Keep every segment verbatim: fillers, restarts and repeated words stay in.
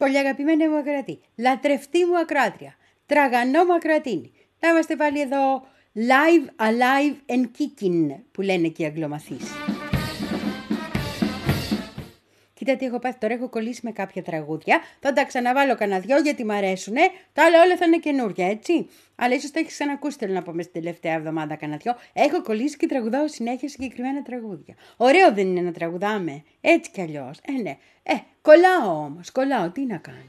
Πολύ αγαπημένη μου ακροατή, λατρευτή μου ακροάτρια, τραγανό μου ακροατίνη. Θα είμαστε πάλι εδώ live, alive and kicking που λένε και οι Αγγλομαθείς. Κοίτα τι έχω πάθει τώρα, έχω κολλήσει με κάποια τραγούδια. Θα τα ξαναβάλω κανένα δυο γιατί μ' αρέσουνε. Τα άλλα όλα θα είναι καινούρια, έτσι. Αλλά ίσως τα έχεις ξανακούσει, θέλω να πω, μες την τελευταία εβδομάδα κανένα δυο. Έχω κολλήσει και τραγουδάω συνέχεια συγκεκριμένα τραγούδια. Ωραίο δεν είναι να τραγουδάμε, έτσι κι αλλιώς. Ε, ναι. Ε, κολλάω όμως, κολλάω, τι να κάνω.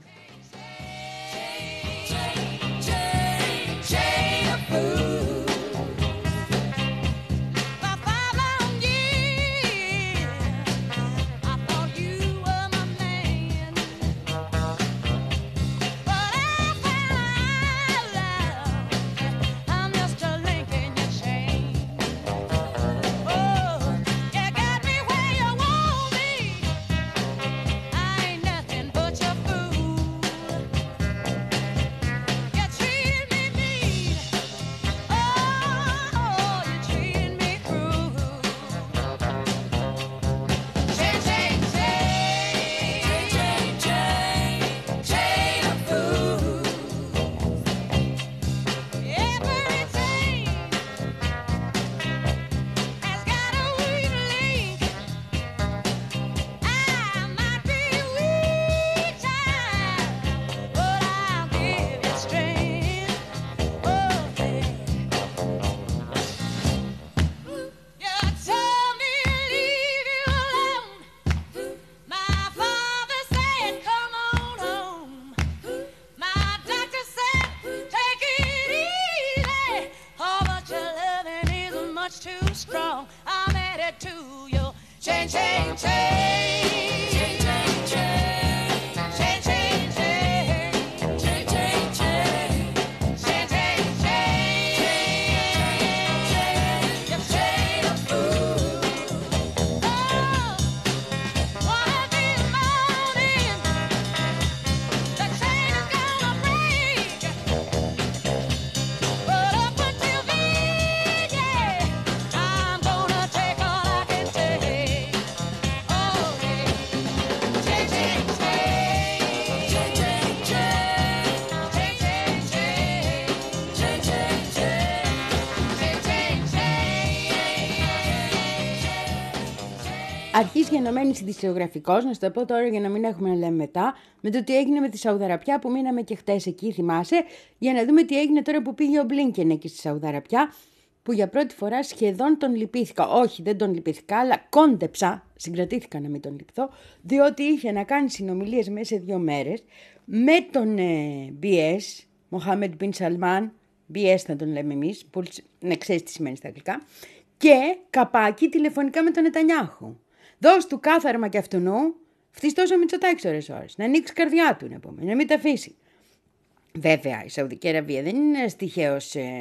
Αρχής γενομένης ειδησιογραφικός, να σου το πω τώρα για να μην έχουμε να λέμε μετά, με το τι έγινε με τη Σαουδαραπιά που μείναμε και χτες εκεί, θυμάσαι, για να δούμε τι έγινε τώρα που πήγε ο Μπλίνκεν εκεί στη Σαουδαραπιά, που για πρώτη φορά σχεδόν τον λυπήθηκα. Όχι, δεν τον λυπήθηκα, αλλά κόντεψα, συγκρατήθηκα να μην τον λυπηθώ, διότι είχε να κάνει συνομιλίες μέσα σε δύο μέρες με τον ε, μπι ες, Μοχάμεντ Μπιν Σαλμάν, μπι ες θα τον λέμε εμείς, που ναι, ξέρεις τι σημαίνει στα αγγλικά, και καπάκι τηλεφωνικά με τον Νετανιάχου. Δώσ' του κάθαρμα κι αυτού, φτιστός ο Μητσοτάκης ώρες ώρες, να ανοίξει καρδιά του, να πούμε, να μην τα αφήσει. Βέβαια, η Σαουδική Αραβία δεν είναι ένας τυχαίος, ε,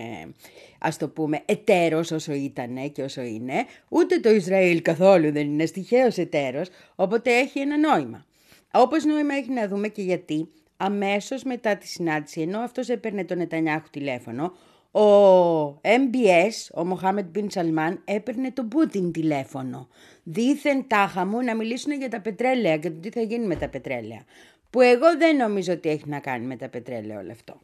ας το πούμε, εταίρος όσο ήταν και όσο είναι, ούτε το Ισραήλ καθόλου δεν είναι ένας τυχαίος εταίρος, οπότε έχει ένα νόημα. Όπως νόημα έχει να δούμε και γιατί αμέσως μετά τη συνάντηση, ενώ αυτός έπαιρνε τον Νετανιάχου τηλέφωνο, ο εμ μπι ες, ο Μοχάμεντ Μπιν Σαλμάν, έπαιρνε τον Πούτιν τηλέφωνο. Δήθεν τάχα μου να μιλήσουν για τα πετρέλαια και το τι θα γίνει με τα πετρέλαια. Που εγώ δεν νομίζω ότι έχει να κάνει με τα πετρέλαια όλο αυτό.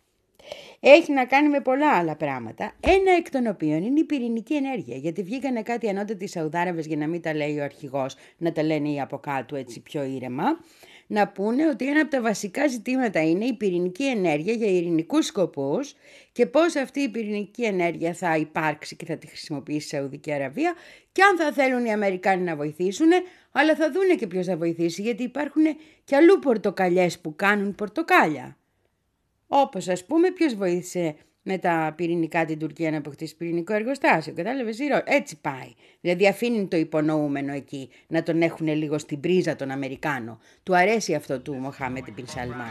Έχει να κάνει με πολλά άλλα πράγματα, ένα εκ των οποίων είναι η πυρηνική ενέργεια. Γιατί βγήκανε κάτι ανώτατοι Σαουδάραβες, για να μην τα λέει ο αρχηγός, να τα λένε οι από κάτω έτσι πιο ήρεμα, να πούνε ότι ένα από τα βασικά ζητήματα είναι η πυρηνική ενέργεια για ειρηνικούς σκοπούς και πώς αυτή η πυρηνική ενέργεια θα υπάρξει και θα τη χρησιμοποιήσει η Σαουδική Αραβία και αν θα θέλουν οι Αμερικάνοι να βοηθήσουν, αλλά θα δούνε και ποιος θα βοηθήσει, γιατί υπάρχουν και αλλού πορτοκαλιές που κάνουν πορτοκάλια. Όπως ας πούμε ποιος βοήθησε με τα πυρηνικά την Τουρκία να αποκτήσει πυρηνικό εργοστάσιο. Κατάλαβες, έτσι πάει. Δηλαδή αφήνει το υπονοούμενο εκεί να τον έχουν λίγο στην πρίζα τον Αμερικάνο. Του αρέσει αυτό του Μοχάμεντ Μπιν Σαλμάν.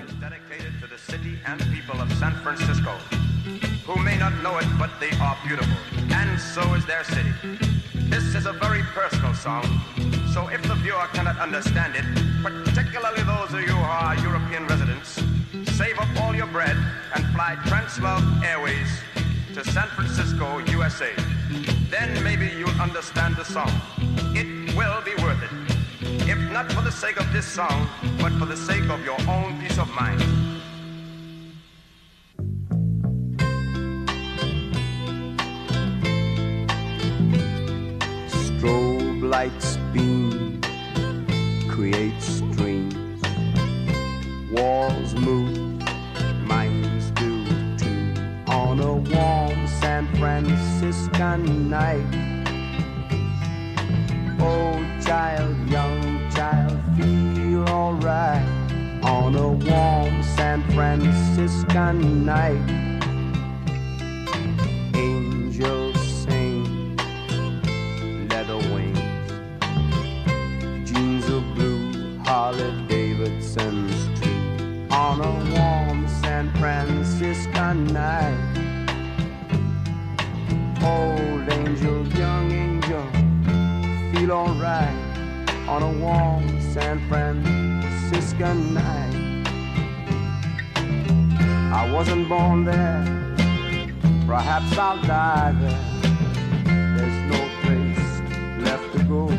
Who may not know it, but they are beautiful, and so is their city. This is a very personal song, so if the viewer cannot understand it, particularly those of you who are European residents, save up all your bread and fly Translove Airways to San Francisco, U S A. Then maybe you'll understand the song. It will be worth it. if not for the sake of this song, but for the sake of your own peace of mind. Strobe lights beam, create streams, walls move, minds do too. On a warm San Franciscan night, old child, young child, feel alright. On a warm San Franciscan night, angels sing, leather wings, jeans of blue, Harley Davidson's too. On a warm San Franciscan night, old angel, young angel, feel alright. On a warm San Franciscan night, I wasn't born there, perhaps I'll die there. There's no place left to go.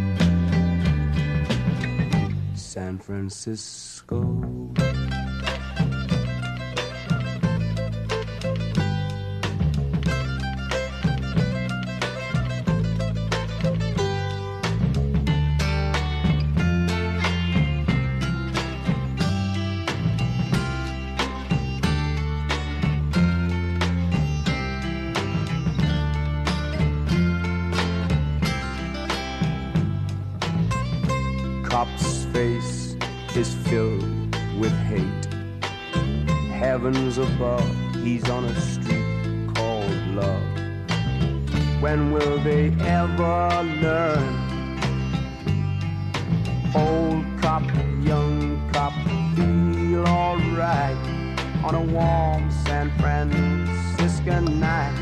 San Francisco. Cop's face is filled with hate. Heavens above, he's on a street called love. When will they ever learn? Old cop, young cop, feel alright. On a warm San Franciscan night,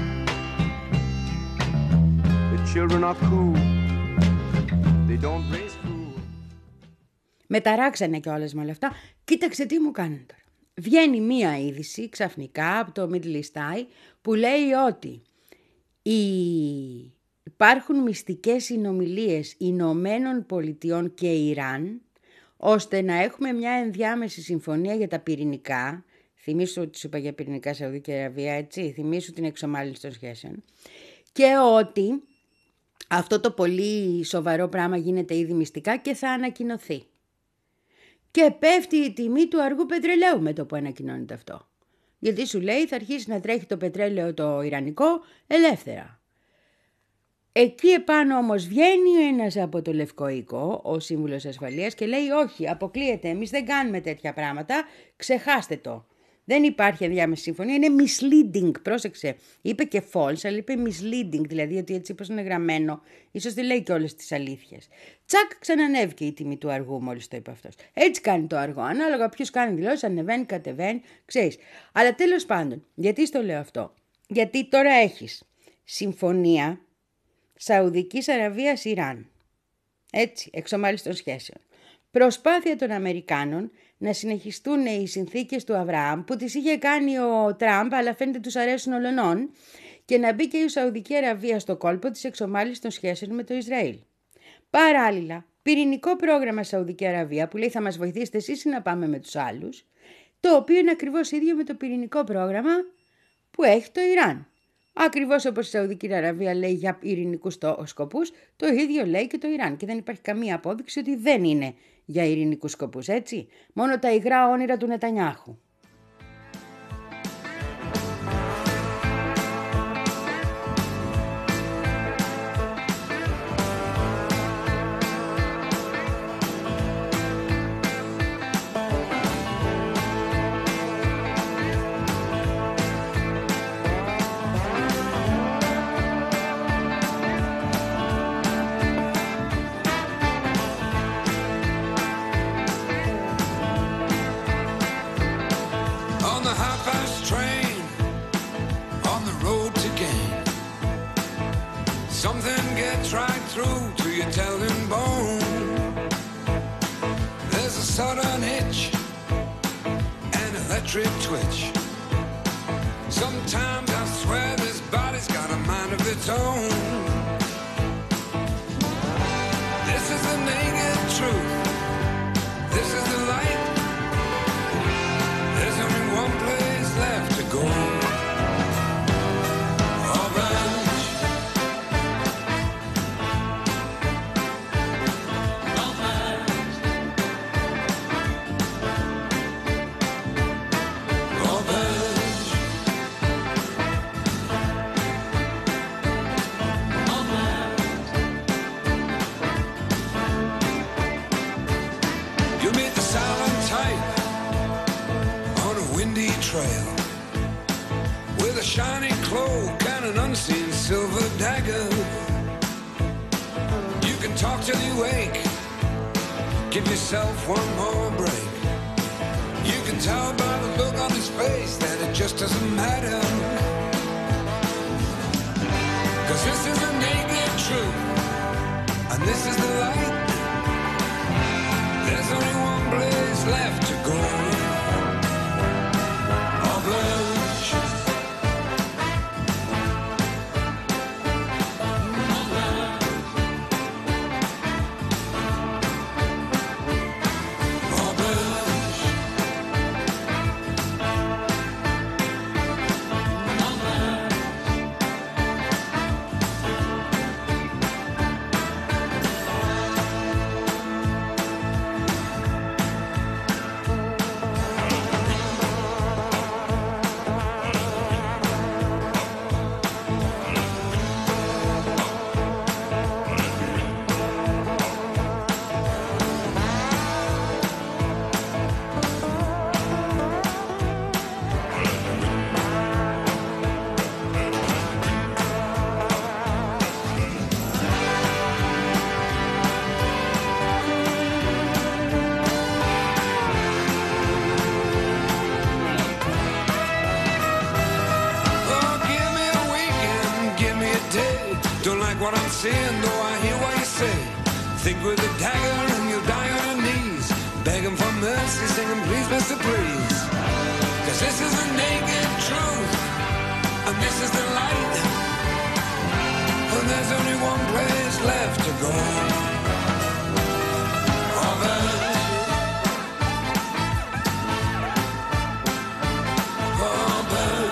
the children are cool, they don't raise food. Με ταράξανε κιόλας με όλα αυτά. Κοίταξε τι μου κάνουν τώρα. Βγαίνει μία είδηση ξαφνικά από το Middle East Eye που λέει ότι οι... υπάρχουν μυστικές συνομιλίες Ηνωμένων Πολιτειών και Ιράν ώστε να έχουμε μια ενδιάμεση συμφωνία για τα πυρηνικά. Θυμήσου ότι σου είπα για πυρηνικά Σαουδική Αραβία, έτσι. Θυμήσου την εξομάλυνση των σχέσεων. Και ότι αυτό το πολύ σοβαρό πράγμα γίνεται ήδη μυστικά και θα ανακοινωθεί. Και πέφτει η τιμή του αργού πετρελαίου με το που ανακοινώνεται αυτό. Γιατί σου λέει θα αρχίσει να τρέχει το πετρέλαιο το ιρανικό ελεύθερα. Εκεί επάνω όμως βγαίνει ένας από το Λευκό Οίκο, ο Σύμβουλος Ασφαλείας, και λέει όχι, αποκλείεται, εμείς δεν κάνουμε τέτοια πράγματα, ξεχάστε το. Δεν υπάρχει ενδιάμεση συμφωνία, είναι misleading, πρόσεξε. Είπε και false, αλλά είπε misleading, δηλαδή ότι έτσι όπως είναι γραμμένο, ίσως δεν λέει και όλες τις αλήθειες. Τσακ, ξανανέβηκε η τιμή του αργού μόλις το είπε αυτός. Έτσι κάνει το αργό, ανάλογα ποιος κάνει δηλώσεις, ανεβαίνει, κατεβαίνει, ξέρεις. Αλλά τέλος πάντων, γιατί στο λέω αυτό? Γιατί τώρα έχεις συμφωνία Σαουδικής Αραβίας Ιράν. Έτσι, εξομάλυνση των σχέσεων. Προσπάθεια των Αμερικάνων να συνεχιστούν οι συνθήκες του Αβραάμ που τις είχε κάνει ο Τραμπ, αλλά φαίνεται τους αρέσουν ολονών, και να μπει και η Σαουδική Αραβία στο κόλπο της εξομάλυνσης των σχέσεων με το Ισραήλ. Παράλληλα, πυρηνικό πρόγραμμα Σαουδική Αραβία που λέει θα μας βοηθήσετε εσείς να πάμε με τους άλλους, το οποίο είναι ακριβώς ίδιο με το πυρηνικό πρόγραμμα που έχει το Ιράν. Ακριβώς όπως η Σαουδική Αραβία λέει για ειρηνικούς σκοπούς, το ίδιο λέει και το Ιράν. Και δεν υπάρχει καμία απόδειξη ότι δεν είναι για ειρηνικούς σκοπούς, έτσι. Μόνο τα υγρά όνειρα του Νετανιάχου. Twitch. Sometimes I swear this body's got a mind of its own. This is the naked truth. shiny cloak and an unseen silver dagger. You can talk till you wake. Give yourself one more break. You can tell by the look on his face that it just doesn't matter. 'Cause this is the naked truth, and this is the light. There's only one place left to go. All blush. All blush. What I'm saying, though I hear what you say. Think with a dagger and you'll die on your knees, begging for mercy, singing please, Mister Please. 'Cause this is the naked truth, and this is the light, and there's only one place left to go. All that. All that.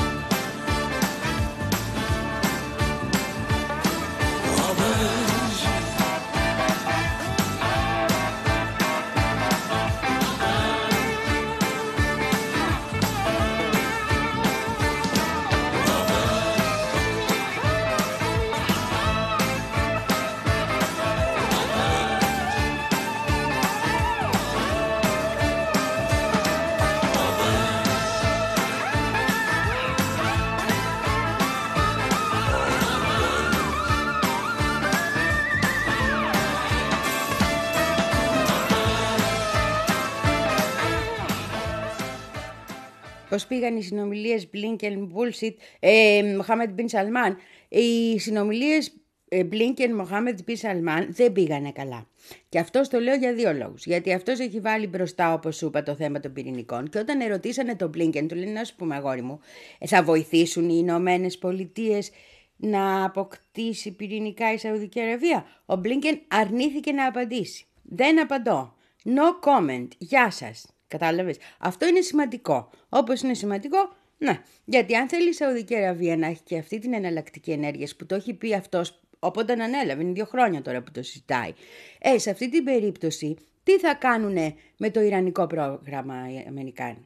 Πώς πήγαν οι συνομιλίες Blinken Bullshit, ε, Mohammed bin Salman. Οι συνομιλίες ε, Blinken Mohammed bin Salman δεν πήγανε καλά. Και αυτό το λέω για δύο λόγους. Γιατί αυτός έχει βάλει μπροστά, όπως σου είπα, το θέμα των πυρηνικών. Και όταν ερωτήσανε τον Blinken, του λένε: να σου πούμε, αγόρι μου, θα βοηθήσουν οι Ηνωμένες Πολιτείες να αποκτήσει πυρηνικά η Σαουδική Αραβία? Ο Blinken αρνήθηκε να απαντήσει. Δεν απαντώ. No comment. Γεια σας. Κατάλαβες. Αυτό είναι σημαντικό. Όπως είναι σημαντικό, ναι. Γιατί αν θέλει η Σαουδική Αραβία να έχει και αυτή την εναλλακτική ενέργεια που το έχει πει αυτός, οπότε ανέλαβε, είναι δύο χρόνια τώρα που το συζητάει. Ε, σε αυτή την περίπτωση, τι θα κάνουνε με το ιρανικό πρόγραμμα οι Αμερικάνοι?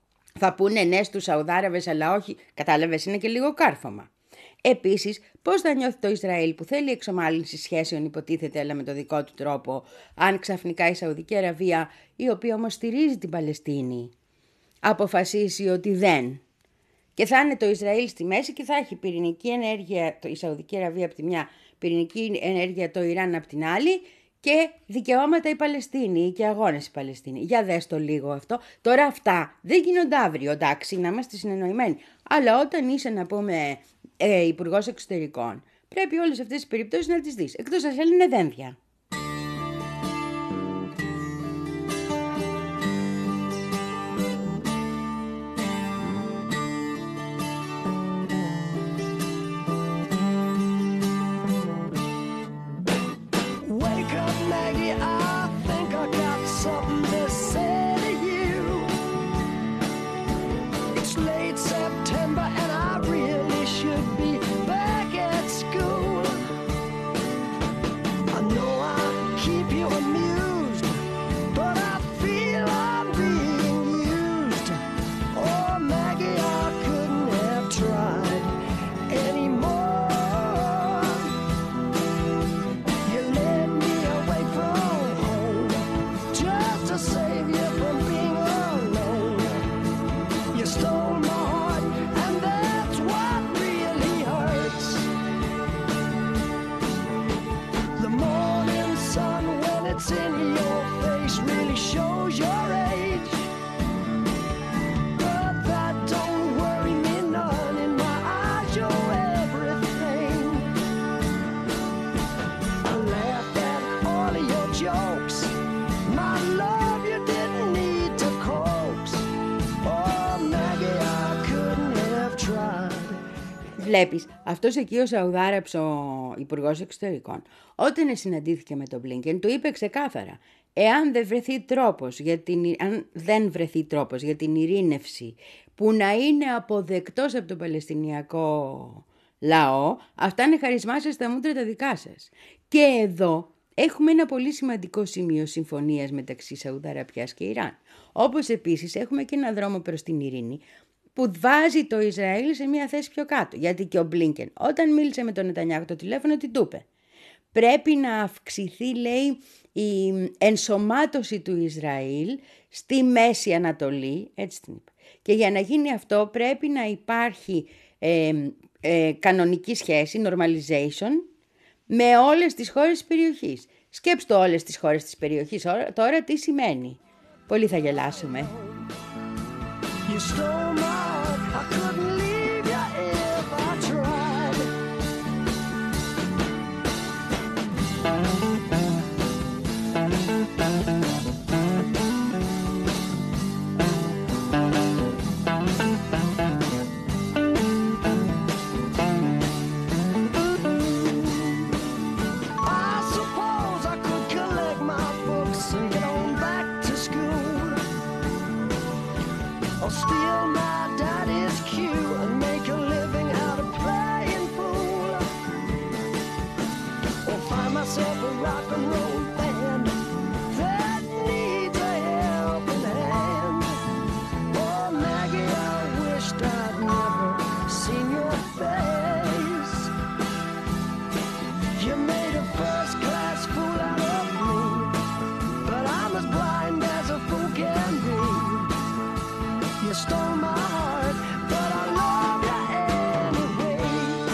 Θα πούνε ναι στους Σαουδάραβες, αλλά όχι. Κατάλαβες, είναι και λίγο κάρφωμα. Επίσης, πώς θα νιώθει το Ισραήλ που θέλει εξομάλυνση σχέσεων, υποτίθεται, αλλά με το δικό του τρόπο, αν ξαφνικά η Σαουδική Αραβία, η οποία όμως στηρίζει την Παλαιστίνη, αποφασίσει ότι δεν. Και θα είναι το Ισραήλ στη μέση και θα έχει πυρηνική ενέργεια η Σαουδική Αραβία από τη μια, πυρηνική ενέργεια το Ιράν από την άλλη και δικαιώματα η Παλαιστίνη και αγώνες η Παλαιστίνη. Για δες το λίγο αυτό. Τώρα αυτά δεν γίνονται αύριο, εντάξει, να είμαστε συνεννοημένοι. Αλλά όταν είσαι, να πούμε, ε, υπουργός εξωτερικών, πρέπει όλες αυτές τις περιπτώσεις να τις δεις. Εκτός αν θέλουν δένδια. Stole my heart and then βλέπεις, αυτός εκεί ο Σαουδάραβος ο Υπουργός Εξωτερικών, όταν συναντήθηκε με τον Μπλίνκεν, του είπε ξεκάθαρα, εάν δεν βρεθεί τρόπος για την, αν δεν βρεθεί τρόπος για την ειρήνευση που να είναι αποδεκτός από τον Παλαιστινιακό λαό, αυτά είναι χαρισμά σας, τα μούτρα τα δικά σας. Και εδώ έχουμε ένα πολύ σημαντικό σημείο συμφωνίας μεταξύ Σαουδαραπιάς και Ιράν. Όπως επίσης έχουμε και ένα δρόμο προς την ειρήνη που βάζει το Ισραήλ σε μια θέση πιο κάτω. Γιατί και ο Μπλίνκεν όταν μίλησε με τον Νετανιάχου το τηλέφωνο τι του είπε? Πρέπει να αυξηθεί, λέει, η ενσωμάτωση του Ισραήλ στη Μέση Ανατολή, έτσι την είπε. Και για να γίνει αυτό πρέπει να υπάρχει ε, ε, κανονική σχέση, normalization, με όλες τις χώρες της περιοχής. Σκέψτε όλες τις χώρες της περιοχής τώρα τι σημαίνει. Πολύ θα γελάσουμε. You stole my heart, I couldn't leave you if I tried. I suppose I could collect my books and get on back to school, or steal my daddy's cue and make a living out of playing pool, or find myself a rock and roll band that needs a helping hand. Oh Maggie, I wished I'd never seen your face. You made a first-class fool out of me, but I'm as blind as a fool can be. You stole my heart, but I love you anyway.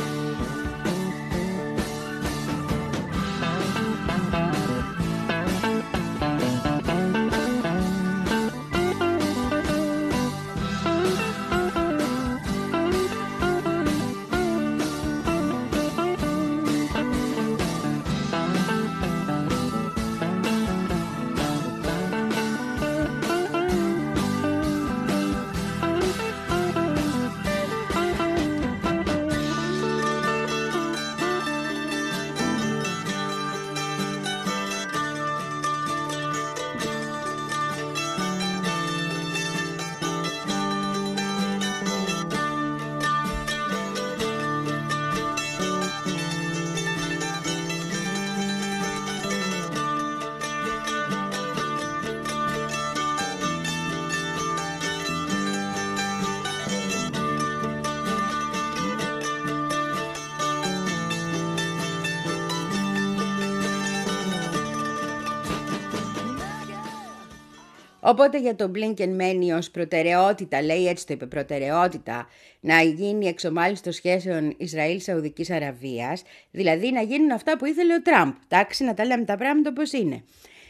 Οπότε για τον Μπλίνκεν μένει ως προτεραιότητα, λέει έτσι το είπε, προτεραιότητα να γίνει εξομάλυνση των σχέσεων Ισραήλ-Σαουδικής Αραβίας, δηλαδή να γίνουν αυτά που ήθελε ο Τραμπ. Εντάξει, να τα λέμε τα πράγματα όπως είναι.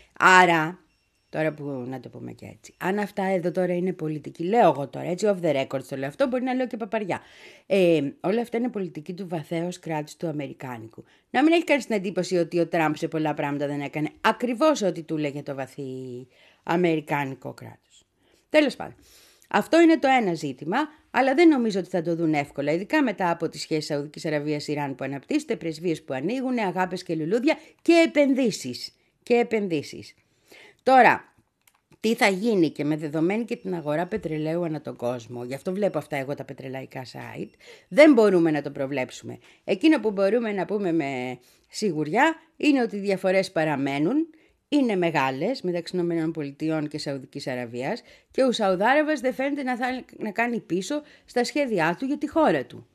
Άρα, τώρα που να το πούμε και έτσι, αν αυτά εδώ τώρα είναι πολιτική, λέω εγώ τώρα έτσι, off the record το λέω αυτό, μπορεί να λέω και παπαριά. Ε, όλα αυτά είναι πολιτική του βαθέως κράτους του Αμερικάνικου. Να μην έχει κάνει την εντύπωση ότι ο Τραμπ σε πολλά πράγματα δεν έκανε ακριβώς ό,τι του λέγε το βαθύ Αμερικάνικο κράτος. Τέλος πάντων, αυτό είναι το ένα ζήτημα, αλλά δεν νομίζω ότι θα το δουν εύκολα, ειδικά μετά από τις σχέσεις Σαουδικής Αραβίας-Ιράν που αναπτύσσεται, πρεσβείες που ανοίγουν, αγάπες και λουλούδια και επενδύσεις. Και επενδύσεις. Τώρα, τι θα γίνει και με δεδομένη και την αγορά πετρελαίου ανά τον κόσμο, γι' αυτό βλέπω αυτά εγώ τα πετρελαϊκά site, δεν μπορούμε να το προβλέψουμε. Εκείνο που μπορούμε να πούμε με σιγουριά είναι ότι οι διαφορές παραμένουν, είναι μεγάλες μεταξύ ΗΠΑ και Σαουδικής Αραβίας και ο Σαουδάραβας δεν φαίνεται να, θα, να κάνει πίσω στα σχέδιά του για τη χώρα του.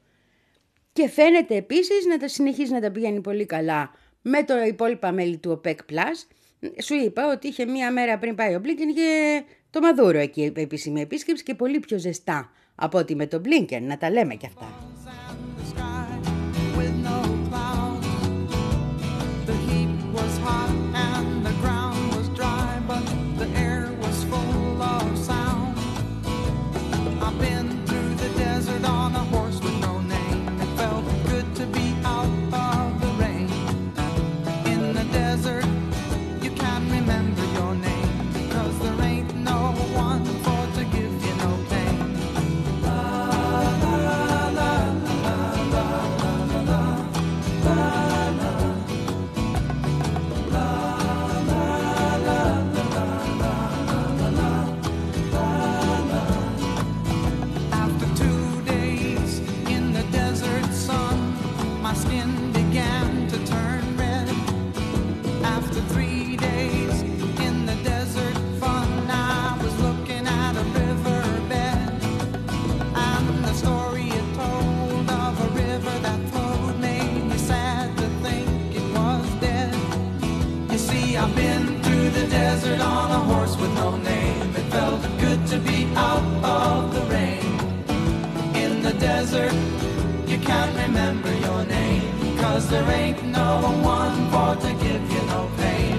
Και φαίνεται επίσης να τα συνεχίζει να τα πηγαίνει πολύ καλά με το υπόλοιπα μέλη του OPEC Plus. Σου είπα ότι είχε μία μέρα πριν πάει ο Μπλίνκεν και το Μαδούρο εκεί επίσημη επίσκεψη και πολύ πιο ζεστά από ότι με τον Μπλίνκεν, να τα λέμε κι αυτά. La la desert, you can't remember your name, 'cause there ain't no one for to give you no pain.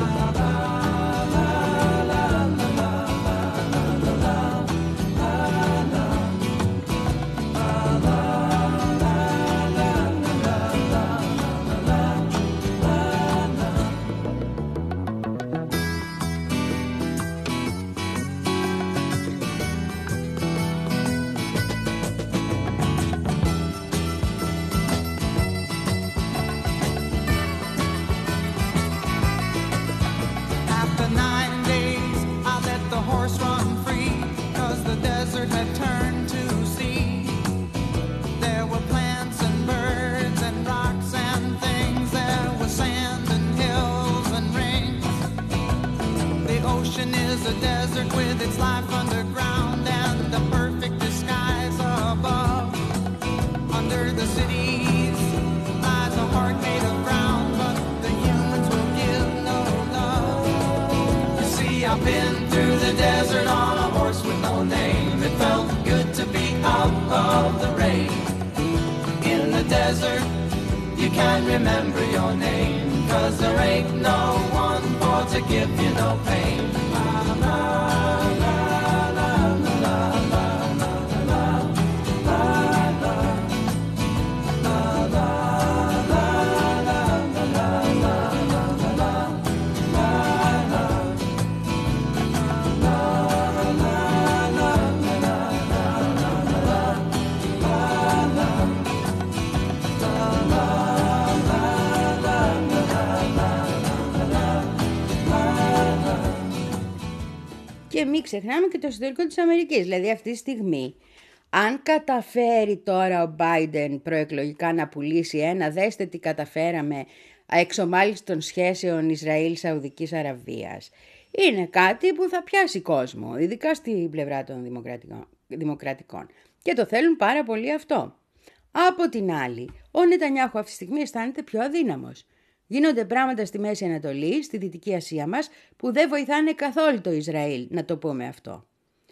Και μην ξεχνάμε και το εσωτερικό της Αμερικής. Δηλαδή αυτή τη στιγμή, αν καταφέρει τώρα ο Biden προεκλογικά να πουλήσει ένα, δέστε τι καταφέραμε, εξομάλυνση των σχέσεων Ισραήλ-Σαουδικής Αραβίας, είναι κάτι που θα πιάσει κόσμο, ειδικά στην πλευρά των δημοκρατικών. Και το θέλουν πάρα πολύ αυτό. Από την άλλη, ο Νετανιάχου αυτή τη στιγμή αισθάνεται πιο αδύναμος. Γίνονται πράγματα στη Μέση Ανατολή, στη Δυτική Ασία μας, που δεν βοηθάνε καθόλου το Ισραήλ, να το πούμε αυτό.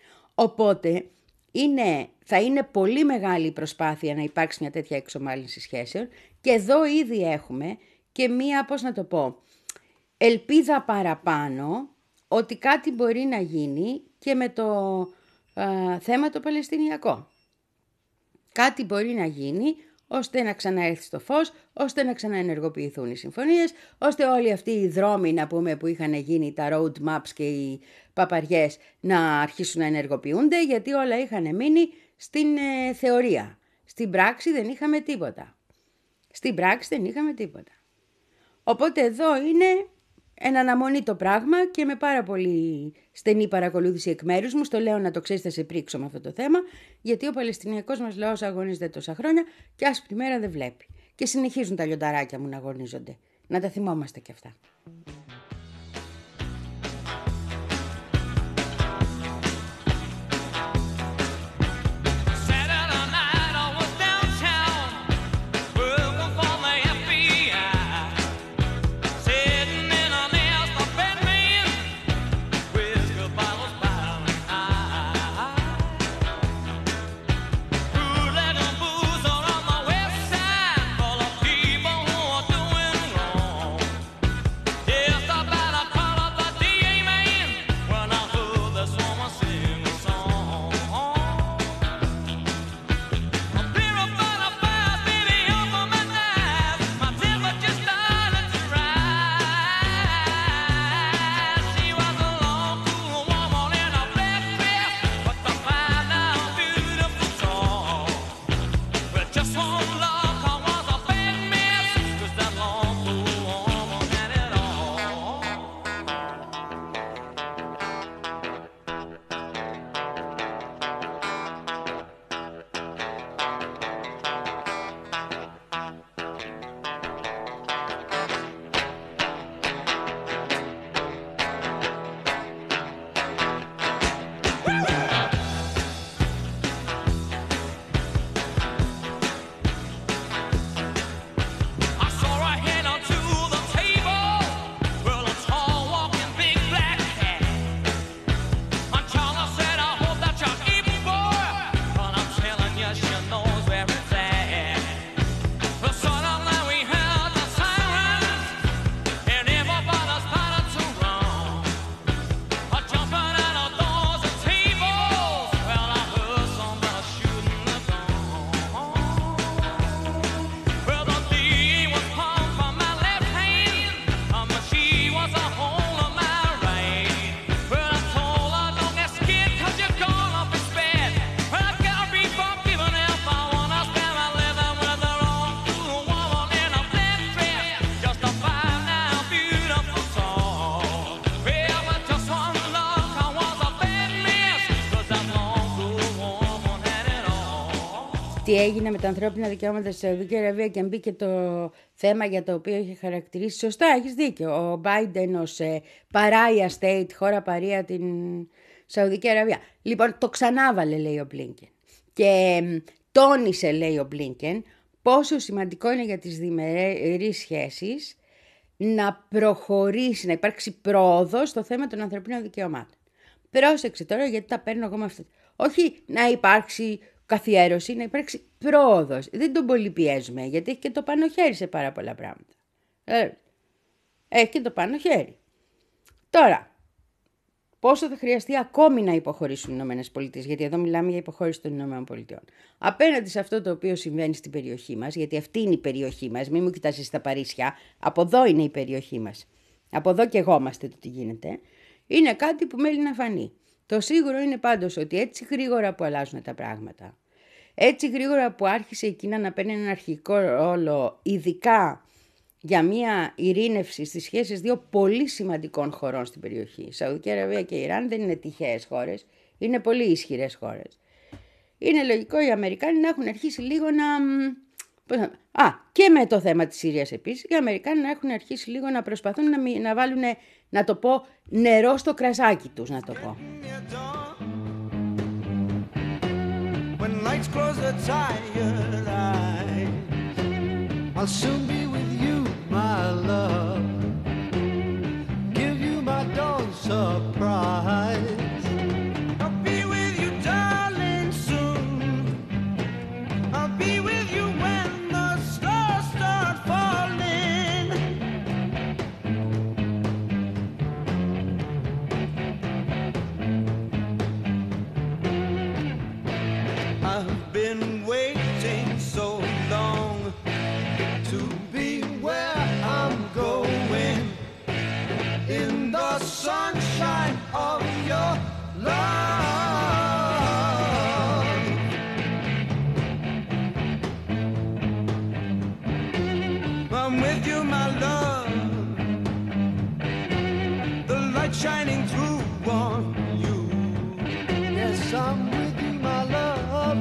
Οπότε, είναι, θα είναι πολύ μεγάλη η προσπάθεια να υπάρξει μια τέτοια εξομάλυνση σχέσεων και εδώ ήδη έχουμε και μία, πώς να το πω, ελπίδα παραπάνω ότι κάτι μπορεί να γίνει και με το α, θέμα το Παλαιστινιακό. Κάτι μπορεί να γίνει ώστε να ξαναέρθει στο φως, ώστε να ξαναενεργοποιηθούν οι συμφωνίες, ώστε όλοι αυτοί οι δρόμοι, να πούμε, που είχαν γίνει, τα road maps και οι παπαριές, να αρχίσουν να ενεργοποιούνται, γιατί όλα είχαν μείνει στην ε, θεωρία. Στην πράξη δεν είχαμε τίποτα. Στην πράξη δεν είχαμε τίποτα. Οπότε εδώ είναι εν αναμονή το πράγμα και με πάρα πολύ στενή παρακολούθηση εκ μέρους μου. Στο λέω να το ξέρεις, θα σε πρίξω με αυτό το θέμα, γιατί ο Παλαιστινιακός μας λαός αγωνίζεται τόσα χρόνια και άσπρη μέρα δεν βλέπει. Και συνεχίζουν τα λιονταράκια μου να αγωνίζονται. Να τα θυμόμαστε κι αυτά. τι έγινε με τα ανθρώπινα δικαιώματα στη Σαουδική Αραβία και μπήκε το θέμα για το οποίο είχε χαρακτηρίσει σωστά, έχεις δίκιο, ο Biden ως ε, παράια state, χώρα παρία την Σαουδική Αραβία. Λοιπόν, το ξανάβαλε, λέει ο Μπλίνκεν, και ε, τόνισε, λέει ο Μπλίνκεν, πόσο σημαντικό είναι για τις διμερείς σχέσεις να προχωρήσει, να υπάρξει πρόοδος στο θέμα των ανθρωπίνων δικαιωμάτων. Πρόσεξε τώρα, γιατί τα παίρνω εγώ με αυτό. Όχι να υπάρξει καθιέρωση, να υπάρξει πρόοδος. Δεν τον πολύ πιέζουμε, γιατί έχει και το πάνω χέρι σε πάρα πολλά πράγματα. Ε, έχει και το πάνω χέρι. Τώρα, πόσο θα χρειαστεί ακόμη να υποχωρήσουν οι ΗΠΑ, γιατί εδώ μιλάμε για υποχώρηση των ΗΠΑ. Απέναντι σε αυτό το οποίο συμβαίνει στην περιοχή μας, γιατί αυτή είναι η περιοχή μας, μην μου κοιτάσεις στα Παρίσια, από εδώ είναι η περιοχή μας. Από εδώ και εγώ είμαστε το τι γίνεται. Είναι κάτι που μένει να φανεί. Το σίγουρο είναι πάντως ότι έτσι γρήγορα που αλλάζουν τα πράγματα, έτσι γρήγορα που άρχισε η Κίνα να παίρνει έναν αρχικό ρόλο, ειδικά για μια ειρήνευση στις σχέσεις δύο πολύ σημαντικών χωρών στην περιοχή. Η Σαουδική Αραβία και η Ιράν δεν είναι τυχαίες χώρες, είναι πολύ ισχυρές χώρες. Είναι λογικό οι Αμερικάνοι να έχουν αρχίσει λίγο να... Α, και με το θέμα της Συρίας επίσης, οι Αμερικάνοι να έχουν αρχίσει λίγο να προσπαθούν να, να βάλουν, να το πω, νερό στο κρασάκι τους, να το πω. When lights close the tired eyes, I'll soon be with you, my love. Give you my dawn surprise. I'll be with you, darling, soon. I'll be with you when the stars start falling. I've been waiting so long to be where I'm going, in the sunshine of your love. I'm with you, my love, the light shining through on you. Yes, I'm with you, my love.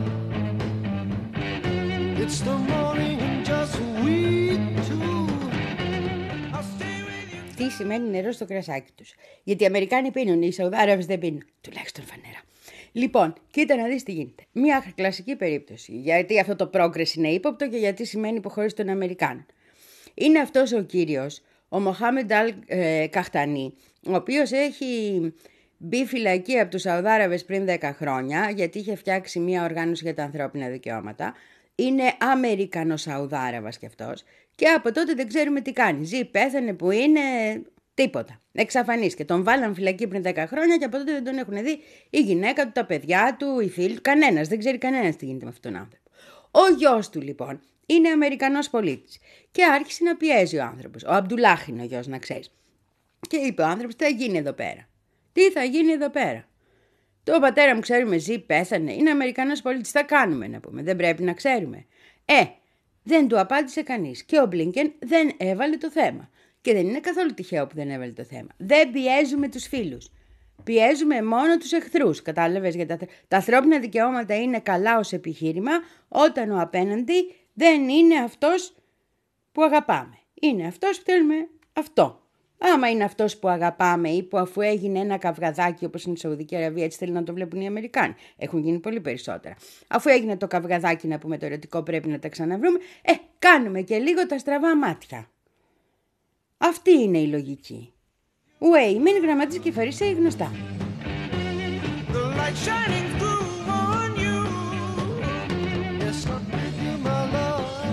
It's the morning and just we two. I'll stay with you. Τι σημαίνει νερό στο κρασάκι τους? Γιατί οι Αμερικάνοι πίνουν, οι Σαουδάραβες δεν πίνουν. Τουλάχιστον φανέρα. Λοιπόν, κοίτα να δεις τι γίνεται. Μια κλασική περίπτωση. Γιατί αυτό το progress είναι ύποπτο και γιατί σημαίνει υποχώρηση των Αμερικάνων. Είναι αυτός ο κύριος, ο Μοχάμεντ Αλ ε, Καχτανί, ο οποίος έχει μπει φυλακή από τους Σαουδάραβες πριν δέκα χρόνια, γιατί είχε φτιάξει μια οργάνωση για τα ανθρώπινα δικαιώματα. Είναι Αμερικανός Σαουδάραβας κι αυτός και από τότε δεν ξέρουμε τι κάνει. Ζει, πέθανε, που είναι, τίποτα. Εξαφανίστηκε. Τον βάλαν φυλακή πριν δέκα χρόνια και από τότε δεν τον έχουν δει η γυναίκα του, τα παιδιά του, οι φίλοι του. Κανένας, δεν ξέρει κανένας τι γίνεται με αυτόν τον άνθρωπο. Ο γιος του λοιπόν είναι Αμερικανός πολίτης και άρχισε να πιέζει ο άνθρωπος. Ο Αμπτουλάχ είναι ο γιος, να ξέρεις. Και είπε ο άνθρωπος, τι θα γίνει εδώ πέρα? Τι θα γίνει εδώ πέρα? Το πατέρα μου ξέρουμε, ζει, πέθανε, είναι Αμερικανός πολίτης, θα κάνουμε να πούμε, δεν πρέπει να ξέρουμε? Ε, δεν του απάντησε κανείς και ο Μπλίνκεν δεν έβαλε το θέμα. Και δεν είναι καθόλου τυχαίο που δεν έβαλε το θέμα. Δεν πιέζουμε τους φίλους. Πιέζουμε μόνο τους εχθρούς. Κατάλαβες, γιατί τα, τα ανθρώπινα δικαιώματα είναι καλά ως επιχείρημα όταν ο απέναντι δεν είναι αυτός που αγαπάμε. Είναι αυτός που θέλουμε αυτό. Άμα είναι αυτός που αγαπάμε ή που αφού έγινε ένα καυγαδάκι όπως είναι η Σαουδική Αραβία, έτσι θέλει να το βλέπουν οι Αμερικάνοι. Έχουν γίνει πολύ περισσότερα. Αφού έγινε το καυγαδάκι, να πούμε το ερωτικό, πρέπει να τα ξαναβρούμε. Ε, κάνουμε και λίγο τα στραβά μάτια. Αυτή είναι η λογική. Ουέι, μην γραμματής και φαρίσεοι γνωστά. The light shining through on you. Yes, I'm with you, my love.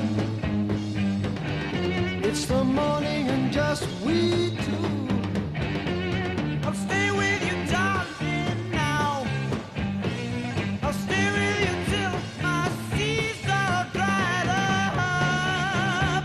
It's the morning and just we two. I'll stay with you, darling, now. I'll stay with you till my seas are dried up.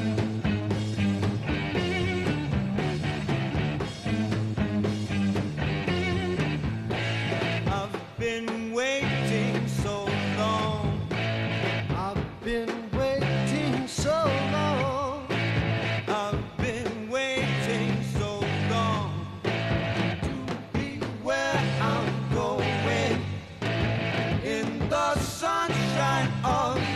I've been waiting so long. I've been waiting so long. I've been waiting so long to be where I'm going, in the sunshine of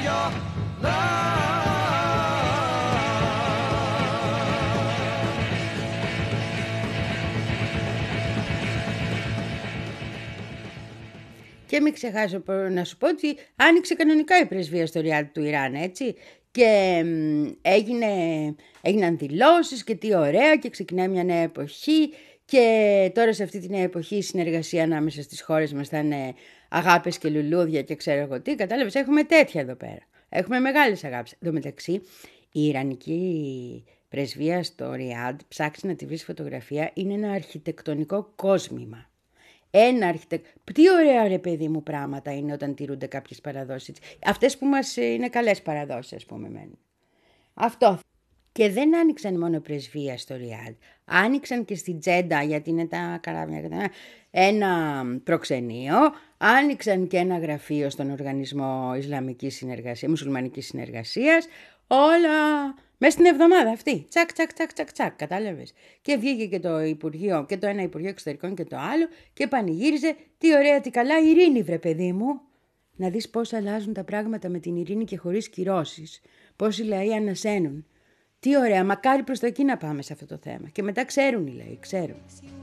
Και μην ξεχάσω να σου πω ότι άνοιξε κανονικά η πρεσβεία στο Ριάντ του Ιράν, έτσι. Και έγινε, έγιναν δηλώσεις και τι ωραία και ξεκινάει μια νέα εποχή. Και τώρα σε αυτή τη νέα εποχή η συνεργασία ανάμεσα στις χώρες μας θα είναι αγάπες και λουλούδια και ξέρω εγώ τι. Κατάλαβες, έχουμε τέτοια εδώ πέρα. Έχουμε μεγάλες αγάπες. Εδώ μεταξύ η Ιρανική πρεσβεία στο Ριάντ, ψάξει να τη βρεις φωτογραφία, είναι ένα αρχιτεκτονικό κόσμημα. Ένα αρχιτεκ... Τι ωραία ρε παιδί μου πράγματα είναι όταν τηρούνται κάποιες παραδόσεις. Αυτές που μας είναι καλές παραδόσεις, ας πούμε. Μένουν. Αυτό. Και δεν άνοιξαν μόνο πρεσβεία στο Ριάντ. Άνοιξαν και στη Τζέντα, γιατί είναι τα καράβια, ένα προξενείο. Άνοιξαν και ένα γραφείο στον Οργανισμό Ισλαμικής Συνεργασίας, Μουσουλμανικής Συνεργασίας. Όλα μέσα στην εβδομάδα αυτή. Τσακ, τσακ, τσακ, τσακ, τσακ. Κατάλαβες. Και βγήκε και το Υπουργείο, και το ένα Υπουργείο Εξωτερικών και το άλλο, και πανηγύριζε. Τι ωραία, τι καλά, ειρήνη, βρε παιδί μου. Να δεις πώς αλλάζουν τα πράγματα με την ειρήνη και χωρίς κυρώσεις. Πώς οι λαοί ανασένουν. Τι ωραία, μακάρι προς τα εκεί να πάμε σε αυτό το θέμα. Και μετά ξέρουν οι λαοί, ξέρουν.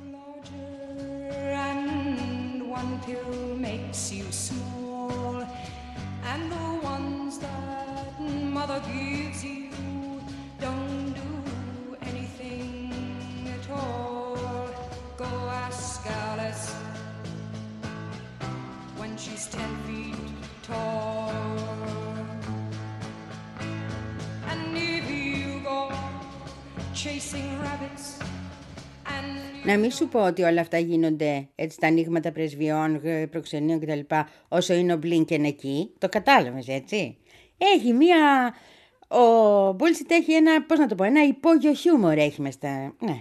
Mother gives you don't do anything at all. Go ask Alice when she's ten feet tall. And if you go chasing rabbits. Να μην σου πω ότι όλα αυτά γίνονται έτσι, τα ανοίγματα πρεσβειών, προξενείων κτλ. Όσο είναι ο Μπλίνκεν εκεί. Το κατάλαβες, έτσι. Έχει μία... Ο Bullshit έχει ένα, πώς να το πω, ένα υπόγειο χιούμορ έχει μες στα... Ναι.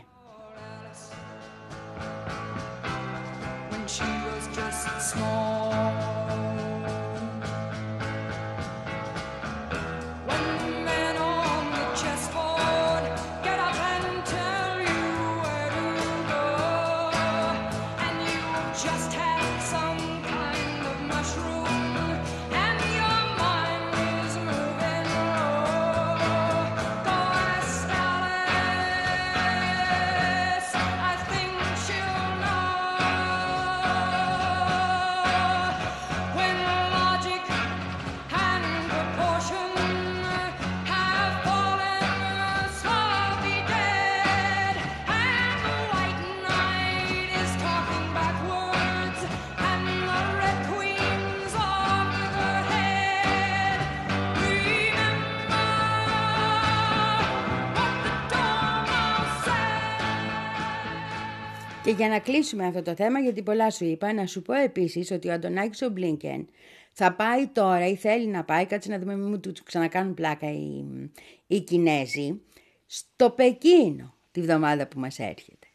Και για να κλείσουμε αυτό το θέμα, γιατί πολλά σου είπα, να σου πω επίσης ότι ο Αντωνάκης ο Μπλίνκεν θα πάει τώρα ή θέλει να πάει, κάτσε να δούμε, μην μου του ξανακάνουν πλάκα οι, οι Κινέζοι, στο Πεκίνο τη βδομάδα που μας έρχεται.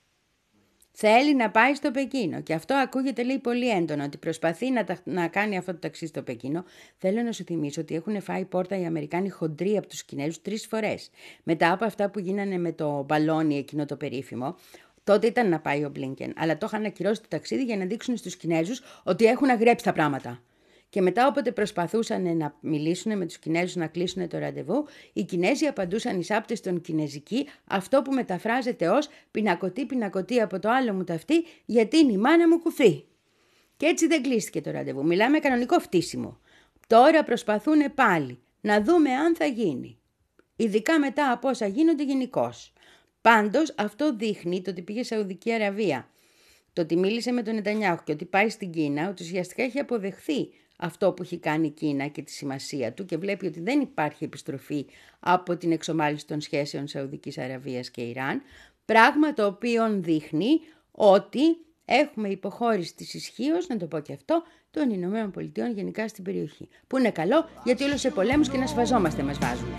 Θέλει να πάει στο Πεκίνο και αυτό ακούγεται λέει πολύ έντονο, ότι προσπαθεί να, τα, να κάνει αυτό το ταξί στο Πεκίνο. Θέλω να σου θυμίσω ότι έχουν φάει πόρτα οι Αμερικάνοι χοντροί από τους Κινέζους τρεις φορές. Μετά από αυτά που γίνανε με το μπαλόνι εκείνο το περίφημο, τότε ήταν να πάει ο Μπλίνκεν, αλλά το είχαν ακυρώσει το ταξίδι για να δείξουν στους Κινέζους ότι έχουν αγρέψει τα πράγματα. Και μετά όποτε προσπαθούσαν να μιλήσουν με τους Κινέζους να κλείσουν το ραντεβού, οι Κινέζοι απαντούσαν εισάπτες στον Κινεζική, αυτό που μεταφράζεται ως πινακωτή πινακωτή από το άλλο μου ταυτί, γιατί είναι η μάνα μου κουφή. Και έτσι δεν κλείστηκε το ραντεβού. Μιλάμε κανονικό φτύσιμο. Τώρα προσπαθούν πάλι να δούμε αν θα γίνει. Ειδικά μετά από όσα γίνονται γενικώς. Πάντως αυτό δείχνει το ότι πήγε Σαουδική Αραβία, το ότι μίλησε με τον Νετανιάχου και ότι πάει στην Κίνα, ότι ουσιαστικά έχει αποδεχθεί αυτό που έχει κάνει η Κίνα και τη σημασία του και βλέπει ότι δεν υπάρχει επιστροφή από την εξομάλυνση των σχέσεων Σαουδικής Αραβίας και Ιράν, πράγμα το οποίο δείχνει ότι έχουμε υποχώρηση της ισχύως, να το πω και αυτό, των Ηνωμένων Πολιτειών γενικά στην περιοχή. Που είναι καλό, γιατί όλο σε πολέμους και να σφαζόμαστε μας βάζουν.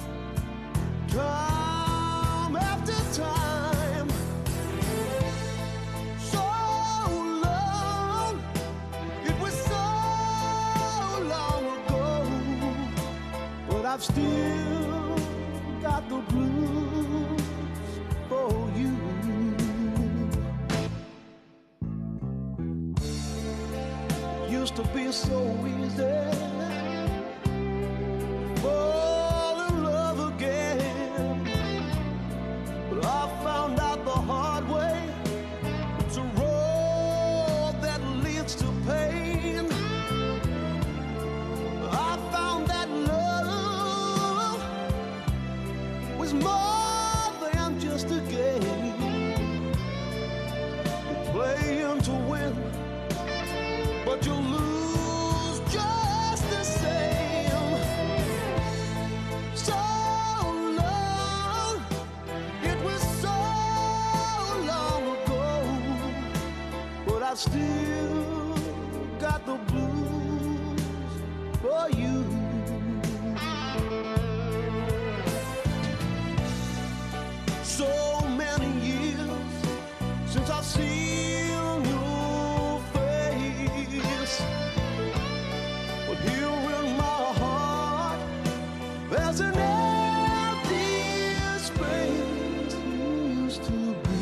I've still got the blues for you. Used to be so easy, fall in love again, but I found out the hard way. It's a road that leads to pain. is more than just a game. You're playing to win, but you lose just the same. So long, it was so long ago, but I still got the blues for you. So many years since I've seen your face, but here in my heart there's an empty space used to be.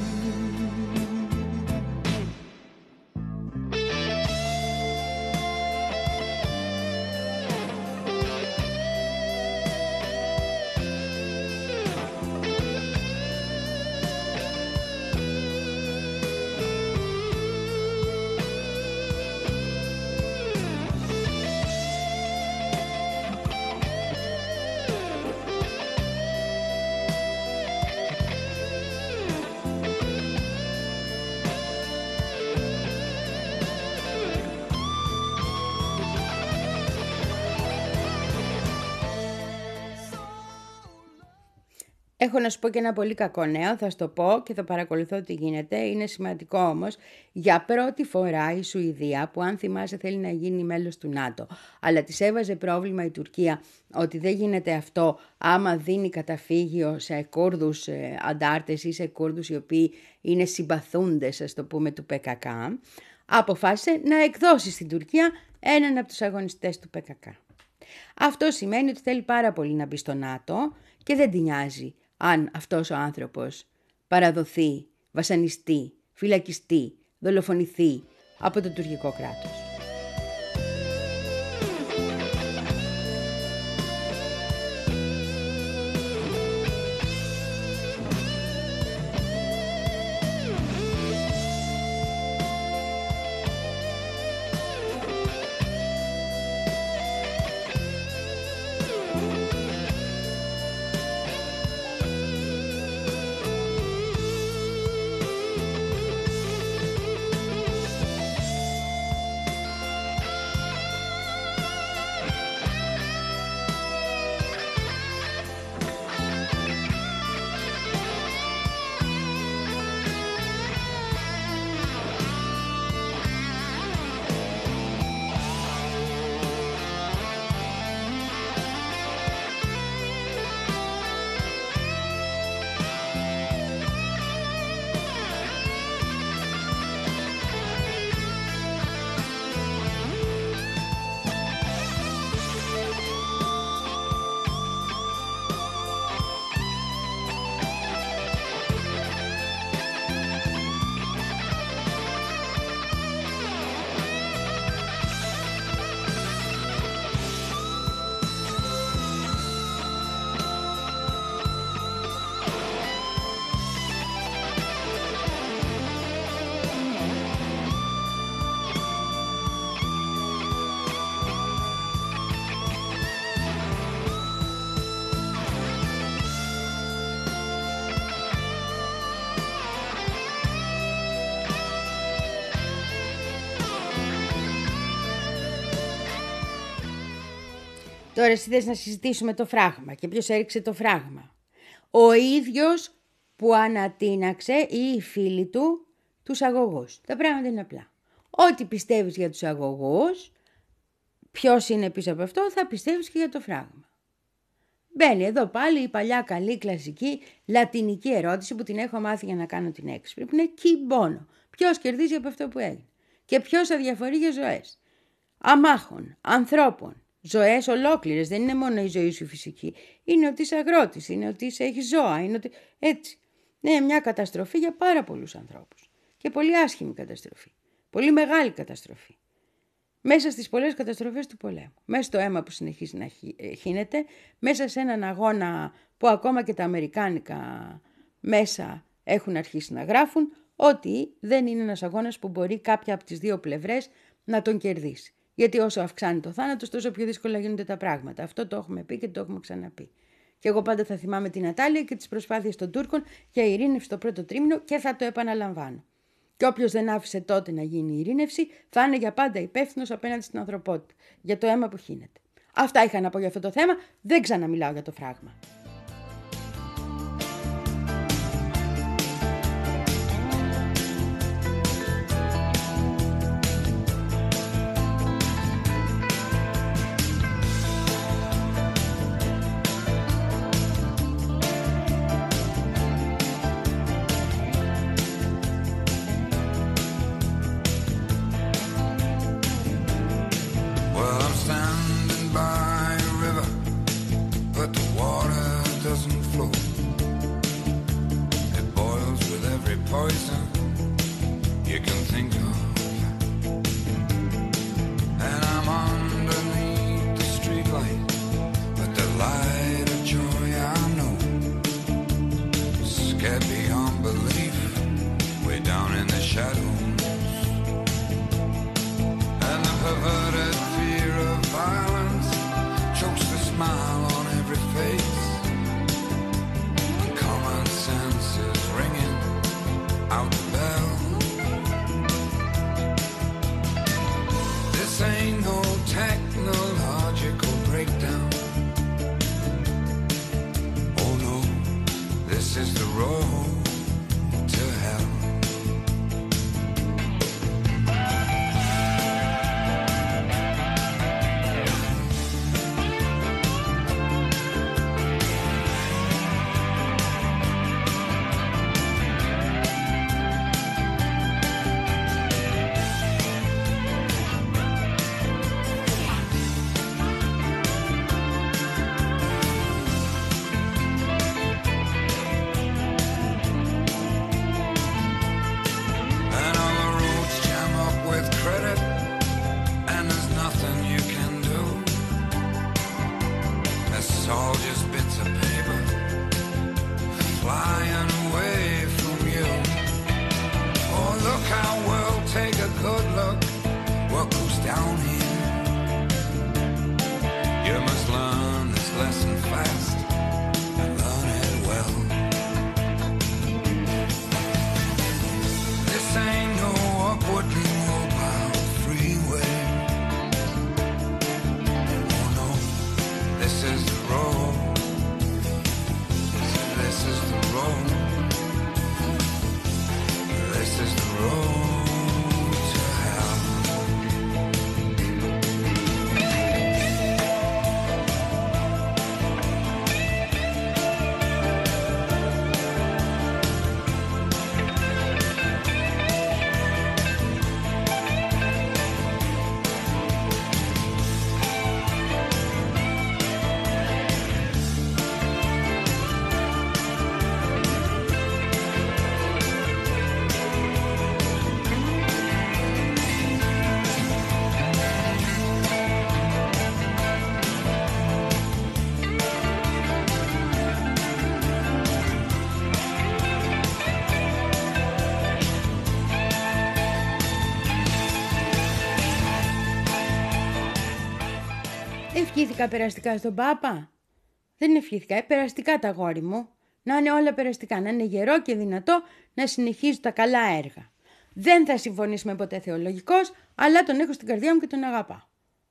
Έχω να σου πω και ένα πολύ κακό νέο, θα σου το πω και θα παρακολουθώ τι γίνεται. Είναι σημαντικό όμως, για πρώτη φορά η Σουηδία, που αν θυμάσαι θέλει να γίνει μέλος του ΝΑΤΟ, αλλά της έβαζε πρόβλημα η Τουρκία ότι δεν γίνεται αυτό άμα δίνει καταφύγιο σε Κούρδους ε, αντάρτες ή σε Κούρδους οι οποίοι είναι συμπαθούντες, ας το πούμε, του ΠΚΚ, αποφάσισε να εκδώσει στην Τουρκία έναν από τους αγωνιστές του ΠΚΚ. Αυτό σημαίνει ότι θέλει πάρα πολύ να μπει στο ΝΑΤΟ και δεν την νοιάζει αν αυτός ο άνθρωπος παραδοθεί, βασανιστεί, φυλακιστεί, δολοφονηθεί από το τουρκικό κράτος. Τώρα εσύ θες να συζητήσουμε το φράγμα και ποιος έριξε το φράγμα. Ο ίδιος που ανατείναξε ή οι φίλοι του τους αγωγούς. Τα πράγματα είναι απλά. Ό,τι πιστεύεις για τους αγωγούς, ποιος είναι πίσω από αυτό, θα πιστεύεις και για το φράγμα. Μπαίνει εδώ πάλι η παλιά καλή κλασική λατινική ερώτηση που την έχω μάθει για να κάνω την έξυπνη, που είναι chi bono. Ποιος κερδίζει από αυτό που έγινε και ποιος αδιαφορεί για ζωές αμάχων, ανθρώπων, ζωές ολόκληρες. Δεν είναι μόνο η ζωή σου φυσική, είναι ότι είσαι αγρότης, είναι ότι είσαι, έχεις ζώα, είναι ότι έτσι. Ναι, μια καταστροφή για πάρα πολλούς ανθρώπους και πολύ άσχημη καταστροφή, πολύ μεγάλη καταστροφή. Μέσα στις πολλές καταστροφές του πολέμου, μέσα στο αίμα που συνεχίζει να χύνεται, μέσα σε έναν αγώνα που ακόμα και τα αμερικάνικα μέσα έχουν αρχίσει να γράφουν, ότι δεν είναι ένας αγώνας που μπορεί κάποια από τις δύο πλευρές να τον κερδίσει. Γιατί όσο αυξάνει το θάνατος, τόσο πιο δύσκολα γίνονται τα πράγματα. Αυτό το έχουμε πει και το έχουμε ξαναπεί. Και εγώ πάντα θα θυμάμαι την Ατάλεια και τις προσπάθειες των Τούρκων για ειρήνευση το πρώτο τρίμηνο και θα το επαναλαμβάνω. Και όποιος δεν άφησε τότε να γίνει η ειρήνευση θα είναι για πάντα υπεύθυνος απέναντι στην ανθρωπότητα για το αίμα που χύνεται. Αυτά είχα να πω για αυτό το θέμα, δεν ξαναμιλάω για το φράγμα. Ευχήθηκα περαστικά στον Πάπα. Δεν ευχήθηκα, ε, περαστικά τα αγόρι μου. Να είναι όλα περαστικά, να είναι γερό και δυνατό να συνεχίζει τα καλά έργα. Δεν θα συμφωνήσουμε ποτέ θεολογικός, αλλά τον έχω στην καρδιά μου και τον αγαπάω.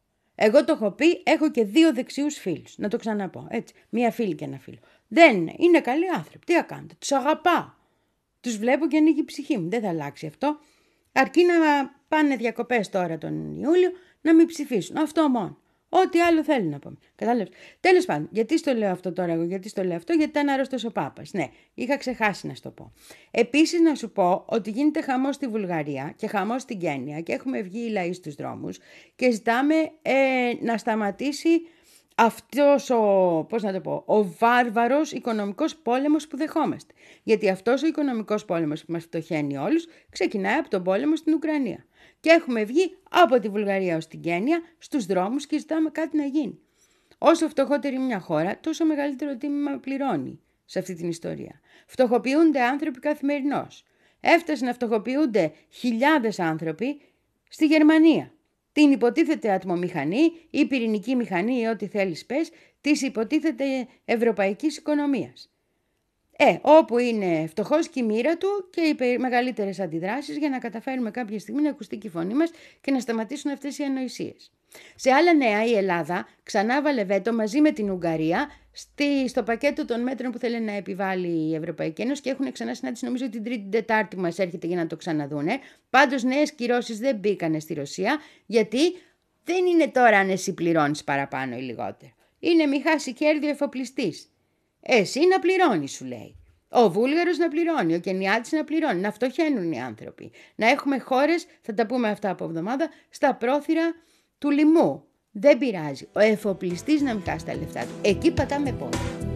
Εγώ το έχω πει, έχω και δύο δεξιούς φίλους. Να το ξαναπώ, έτσι. Μία φίλη και ένα φίλο. Δεν είναι, είναι καλοί άνθρωποι. Τι θα κάνετε, τους αγαπάω. Τους βλέπω και ανοίγει η ψυχή μου. Δεν θα αλλάξει αυτό. Αρκεί να πάνε διακοπές τώρα τον Ιούλιο, να μην ψηφίσουν. Αυτό μόνο. Ό,τι άλλο θέλει να πούμε. Κατάλαβες. Τέλος πάντων, γιατί στο λέω αυτό τώρα εγώ, γιατί στο λέω αυτό, γιατί ήταν άρρωστος ο Πάπας. Ναι, είχα ξεχάσει να στο πω. Επίσης να σου πω ότι γίνεται χαμός στη Βουλγαρία και χαμός στην Κένια και έχουμε βγει οι λαοί στους δρόμους και ζητάμε ε, να σταματήσει αυτός ο, πώς να το πω, ο βάρβαρος οικονομικός πόλεμος που δεχόμαστε. Γιατί αυτός ο οικονομικός πόλεμος που μας φτωχαίνει όλους ξεκινάει από τον πόλεμο στην Ουκρανία. Και έχουμε βγει από τη Βουλγαρία ως την Κένια στους δρόμους και ζητάμε κάτι να γίνει. Όσο φτωχότερη μια χώρα, τόσο μεγαλύτερο τίμημα πληρώνει σε αυτή την ιστορία. Φτωχοποιούνται άνθρωποι καθημερινώς. Έφτασαν να φτωχοποιούνται χιλιάδες άνθρωποι στη Γερμανία. Την υποτίθεται ατμομηχανή ή πυρηνική μηχανή ή ό,τι θέλεις πες, της υποτίθεται ευρωπαϊκής οικονομίας. Ε, όπου είναι φτωχός και η μοίρα του και οι μεγαλύτερες αντιδράσεις για να καταφέρουμε κάποια στιγμή να ακουστεί και η φωνή μας και να σταματήσουν αυτές οι ανοησίες. Σε άλλα νέα, η Ελλάδα ξανά βάλε βέτο μαζί με την Ουγγαρία στη, στο πακέτο των μέτρων που θέλει να επιβάλλει η Ευρωπαϊκή Ένωση και έχουν ξανά συνάντηση, νομίζω την Τρίτη Τετάρτη μας έρχεται για να το ξαναδούνε. Πάντως νέες κυρώσεις δεν μπήκανε στη Ρωσία, γιατί δεν είναι τώρα αν εσύ πληρώνεις παραπάνω ή λιγότερο. Είναι μη χάσει κέρδη ο εφοπλιστής. Εσύ να πληρώνεις, σου λέει. Ο Βούλγαρος να πληρώνει, ο Κενιάτης να πληρώνει, να φτωχαίνουν οι άνθρωποι. Να έχουμε χώρες, θα τα πούμε αυτά από εβδομάδα, στα πρόθυρα του λοιμού. Δεν πειράζει. Ο εφοπλιστής να μην χάσει τα λεφτά του. Εκεί πατάμε πόδι.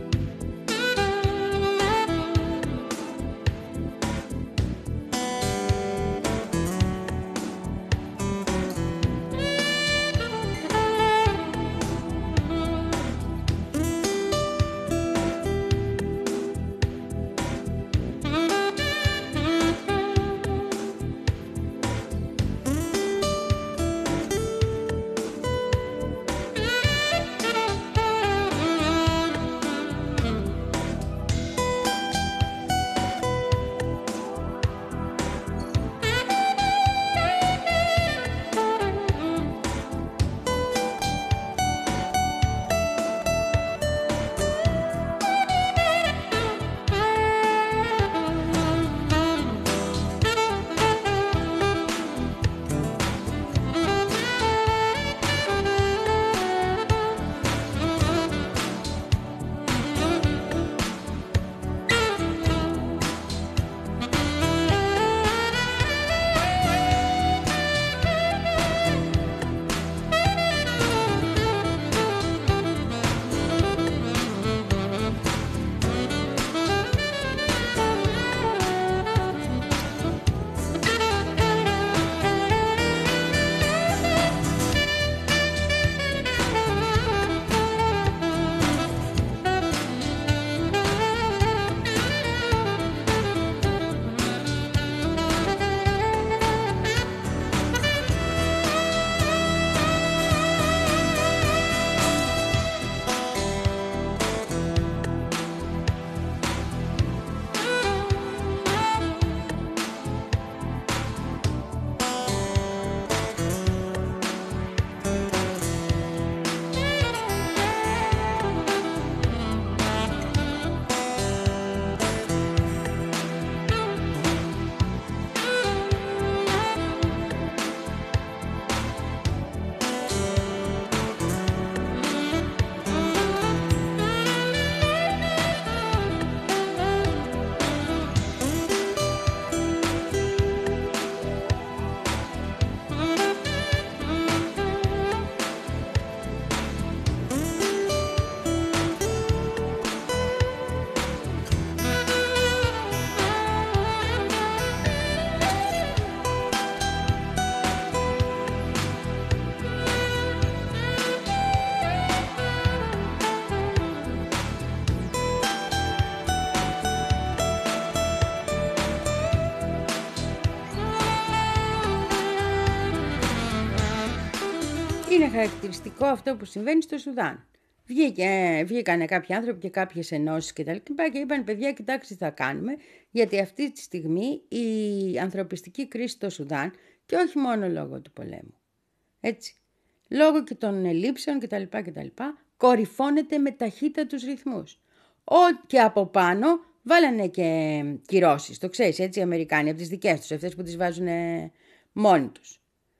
Είναι χαρακτηριστικό αυτό που συμβαίνει στο Σουδάν. Βγήκε, βγήκανε κάποιοι άνθρωποι και κάποιες ενώσεις και τα λοιπά και είπαν, παιδιά, κοιτάξτε τι θα κάνουμε, γιατί αυτή τη στιγμή η ανθρωπιστική κρίση στο Σουδάν, και όχι μόνο λόγω του πολέμου, έτσι, λόγω και των ελλείψεων κτλ. κτλ κορυφώνεται με ταχύτατους ρυθμούς. Ο, και από πάνω βάλανε και κυρώσεις, το ξέρεις, έτσι, οι Αμερικάνοι, από τις δικές τους, αυτές που τις βάζουν μόνοι τους.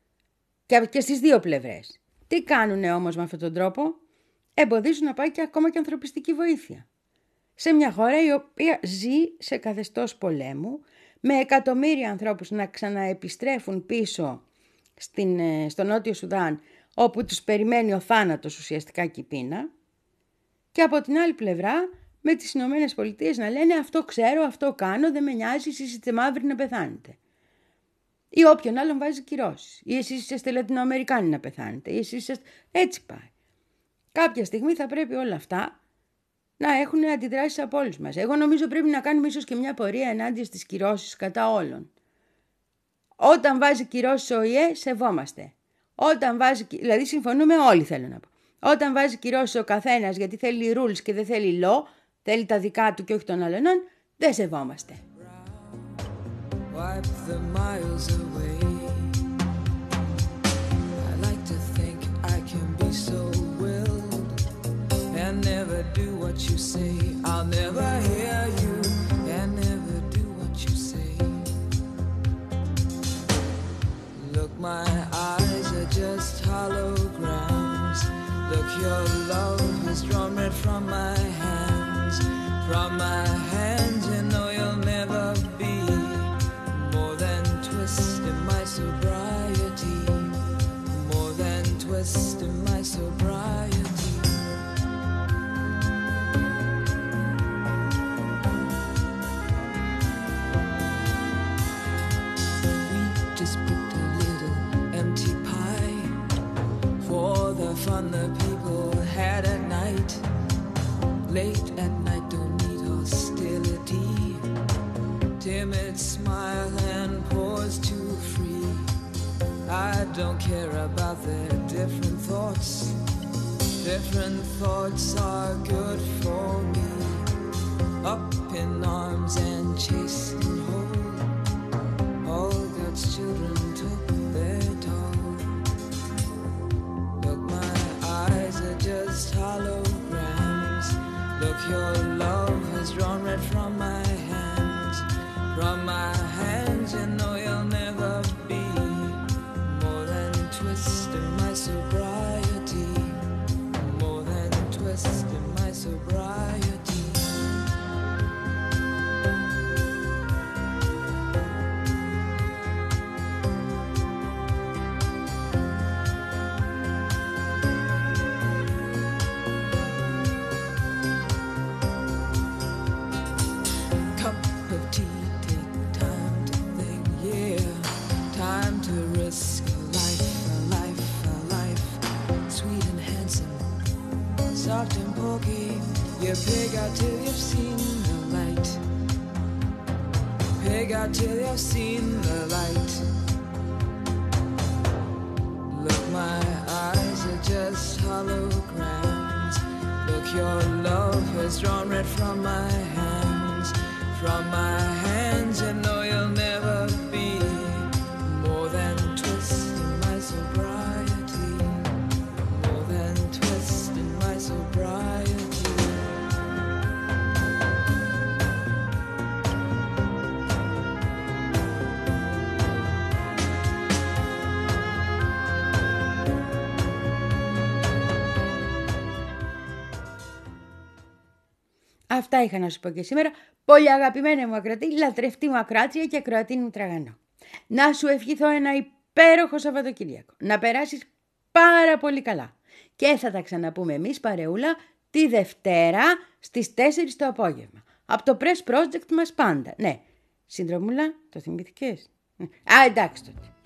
Και, και στις δύο πλευρές. Τι κάνουνε όμως με αυτόν τον τρόπο? Εμποδίζουν να πάει και ακόμα και ανθρωπιστική βοήθεια. Σε μια χώρα η οποία ζει σε καθεστώς πολέμου, με εκατομμύρια ανθρώπους να ξαναεπιστρέφουν πίσω στην, στο Νότιο Σουδάν, όπου τους περιμένει ο θάνατος ουσιαστικά και η πείνα, και από την άλλη πλευρά με τις Ηνωμένες Πολιτείες να λένε αυτό ξέρω, αυτό κάνω, δεν με νοιάζει, εσείς είστε μαύροι να πεθάνετε. Ή όποιον άλλον βάζει κυρώσεις. Ή εσείς είστε Λατινοαμερικάνοι να πεθάνετε. Ή εσείς είστε... Έτσι πάει. Κάποια στιγμή θα πρέπει όλα αυτά να έχουν αντιδράσεις από όλους μας. Εγώ νομίζω πρέπει να κάνουμε ίσως και μια πορεία ενάντια στις κυρώσεις κατά όλων. Όταν βάζει κυρώσεις ο ΙΕ, σεβόμαστε. Όταν βάζει, δηλαδή συμφωνούμε όλοι, θέλω να πω. Όταν βάζει κυρώσεις ο καθένας γιατί θέλει rules και δεν θέλει law, θέλει τα δικά του και όχι των αλλωνών, δεν σεβόμαστε. Wipe the miles away. I like to think I can be so willed and never do what you say. I'll never hear you and never do what you say. Look, my eyes are just holograms. Look, your love has drawn red from my hands. From my hands, you know you'll never be more than twist in my sobriety. More than twist in my sobriety. We just picked a little empty pie for the fun the people had at night. Late at night, don't need hostility. Timid smile and pause too free. I don't care about their different thoughts. Different thoughts are good for me. Up in arms and chased and whole. All God's children took their toll. Look, my eyes are just holograms. Look, your love has drawn red from my hands. From my hands, you know you'll never be more than twist in my sobriety. More than twist in my sobriety. Cup of tea, take time to think, yeah. Time to risk a life, a life, a life. Sweet and handsome, soft and pokey. You pig out till you've seen the light. Pig out till you've seen the light. Look, my eyes are just holograms. Look, your love has drawn red from my hands. From my hands, you know you'll never be more than twist in my sobriety. More than twist in my sobriety. Αυτά είχα να σου πω και σήμερα. Πολύ αγαπημένα μου ακροατή, λατρευτή μου ακροάτρια και ακροατή μου τραγανό. Να σου ευχηθώ ένα υπέροχο Σαββατοκύριακο. Να περάσεις πάρα πολύ καλά. Και θα τα ξαναπούμε εμείς παρεούλα τη Δευτέρα στις τέσσερις το απόγευμα. Από το Press Project μας πάντα. Ναι, συνδρομούλα, το θυμήθηκες? Α, εντάξει τότε.